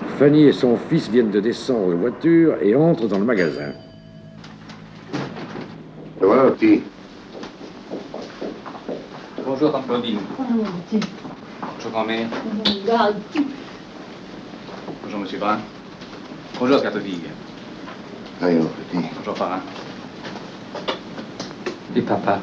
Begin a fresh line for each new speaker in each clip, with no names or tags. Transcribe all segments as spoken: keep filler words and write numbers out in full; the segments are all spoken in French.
Fanny et son fils viennent de descendre de voiture et entrent dans le magasin.
Et voilà, petit.
Bonjour, tante Claudine.
Bonjour, petit.
Bonjour, grand-mère.
Regarde.
Bonjour, monsieur Brun. Bonjour, Scatodille.
Allez, mon petit.
Bonjour, parrain. Et papa?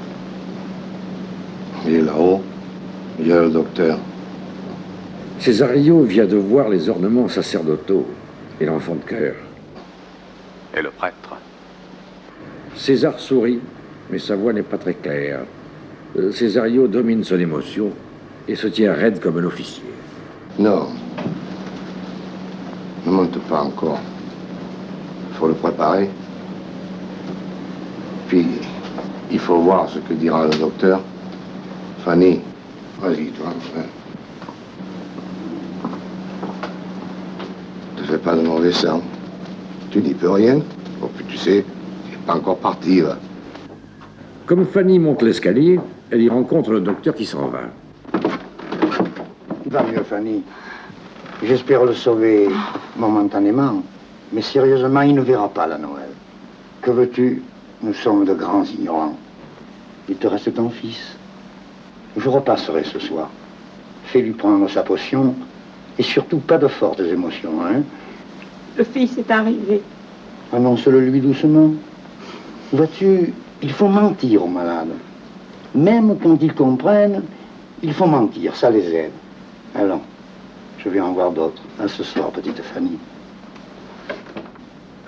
Il est là-haut. Il y a le docteur.
Césario vient de voir les ornements sacerdotaux et l'enfant de cœur.
Et le prêtre?
César sourit, mais sa voix n'est pas très claire. Euh, Césario domine son émotion et se tient raide comme un officier.
Non. Ne monte pas encore. Il faut le préparer. Puis, il faut voir ce que dira le docteur. Fanny, vas-y, toi. Hein. Ne fais pas de mauvais sang. Tu n'y peux rien. Bon, puis tu sais, il n'est pas encore parti, là.
Comme Fanny monte l'escalier, elle y rencontre le docteur qui s'en va.
Il va mieux, Fanny. J'espère le sauver momentanément. Mais sérieusement, il ne verra pas la Noël. Que veux-tu? Nous sommes de grands ignorants. Il te reste ton fils. Je repasserai ce soir. Fais-lui prendre sa potion. Et surtout, pas de fortes émotions, hein?
Le fils est arrivé.
Annonce-le lui doucement. Vois-tu, il faut mentir aux malades. Même quand ils comprennent, il faut mentir, ça les aide. Allons, je vais en voir d'autres. À ce soir, petite Fanny.